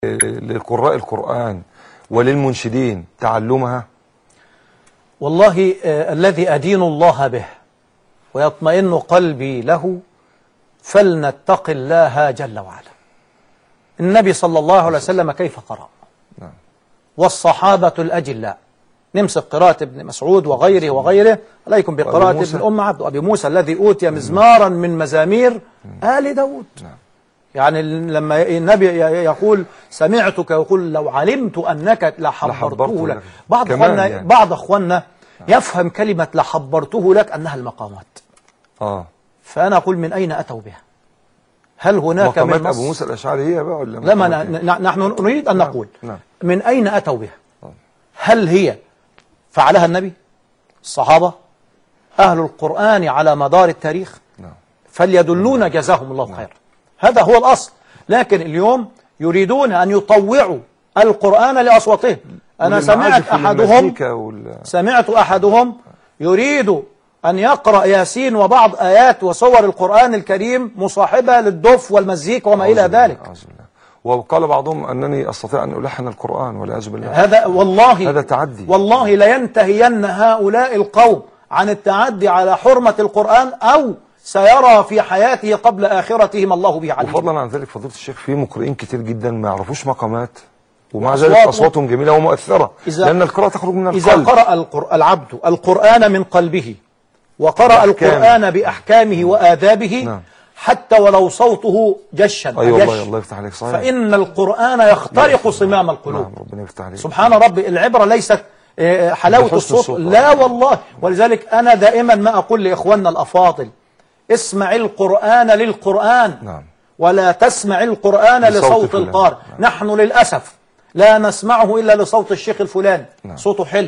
لقراء القرآن وللمنشدين تعلمها؟ والله الذي أدين الله به ويطمئن قلبي له فلنتق الله جل وعلا. النبي صلى الله عليه وسلم كيف قرأ؟ والصحابة الأجلاء، نمسك قراءة ابن مسعود وغيره عليكم بقراءة ابن أم عبد وأبي موسى الذي أوتي مزمارا من مزامير آل داود. يعني لما النبي يقول سمعتك يقول لو علمت أنك لحبرته لك. بعض أخواننا يفهم كلمة لحبرته لك أنها المقامات. فأنا أقول من أين أتوا بها؟ هل هناك من مقامات أبو موسى الأشعري هي بقى ولا لما نحن نريد أن نقول من أين أتوا بها؟ هل هي فعلها النبي، الصحابة، أهل القرآن على مدار التاريخ؟ فليدلون جزاهم الله خير. هذا هو الأصل. لكن اليوم يريدون أن يطوعوا القرآن لأصواتهم. أنا سمعت أحدهم يريد أن يقرأ ياسين وبعض آيات وصور القرآن الكريم مصاحبة للدف والمزيكا وما إلى ذلك. وقال بعضهم أنني أستطيع أن ألحن القرآن والعياذ بالله. هذا تعدي. والله لينتهين هؤلاء القوم عن التعدي على حرمة القرآن أو سيرى في حياته قبل آخرتهم الله به عليم. وفضلا عن ذلك فضيلة الشيخ في مقرئين كتير جدا ما يعرفوش مقامات ومع ذلك أصواتهم جميلة ومؤثرة لأن القراءة تخرج من القلب. إذا قرأ العبد القرآن من قلبه وقرأ القرآن بأحكامه وآدابه حتى ولو صوته جشا الله يفتح عليك صحيح. فإن القرآن يخترق صمام القلوب. ربنا يفتح عليك. سبحان ربي. العبرة ليست حلاوة الصوت لا والله. ولذلك أنا دائما ما أقول لإخواننا الأفاضل اسمع القرآن للقرآن ولا تسمع القرآن لصوت القارئ. نحن للأسف لا نسمعه إلا لصوت الشيخ الفلاني صوته حلو.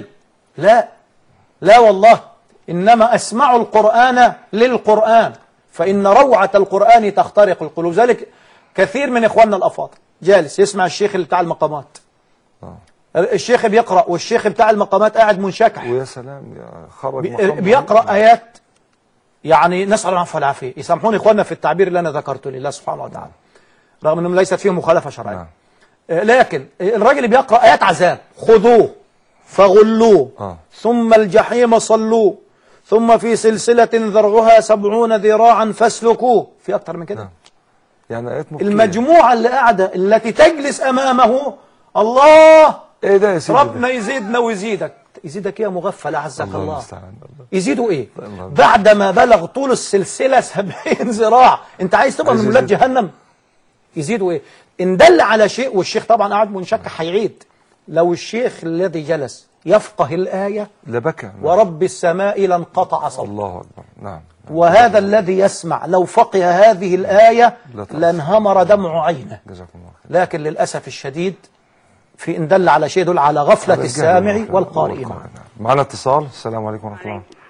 لا والله، إنما أسمع القرآن للقرآن فإن روعة القرآن تخترق القلوب. ذلك كثير من إخواننا الأفاضل جالس يسمع الشيخ بتاع المقامات، الشيخ بيقرأ والشيخ بتاع المقامات قاعد منشكح ويا سلام خرج بيقرأ آيات يعني نسأل الله العفو والعافية. يسامحوني إخواننا في التعبير اللي أنا ذكرته لله سبحانه وتعالى رغم أنهم ليست فيهم مخالفة شرعية. لكن الراجل بيقرأ آيات عذاب، خذوه فغلوه ثم الجحيم صلوه ثم في سلسلة ذرعها 70 ذراعا فاسلكوه. في أكتر من كده؟ يعني آيات المجموعة اللي قاعدة التي تجلس أمامه الله إيه ده يا سيدي؟ ربنا يزيدنا ويزيدك. يزيدك ايه يا مغفل أعزك الله؟ يزيدوا ايه؟ بعدما بلغ طول السلسلة 70 ذراع. انت عايز تبقى من ولاد جهنم؟ يزيدوا ايه؟ ان دل على شيء والشيخ طبعا قاعد منشكح هيعيد. لو الشيخ الذي جلس يفقه الآية لبكى ورب السماء لانقطع صوته. الله أكبر. وهذا الذي يسمع لو فقه هذه الآية لانهمر دمع عينه. لكن للأسف الشديد في إن دل على شيء يدل على غفلة السامع والقارئ. معنا اتصال. السلام عليكم ورحمة الله.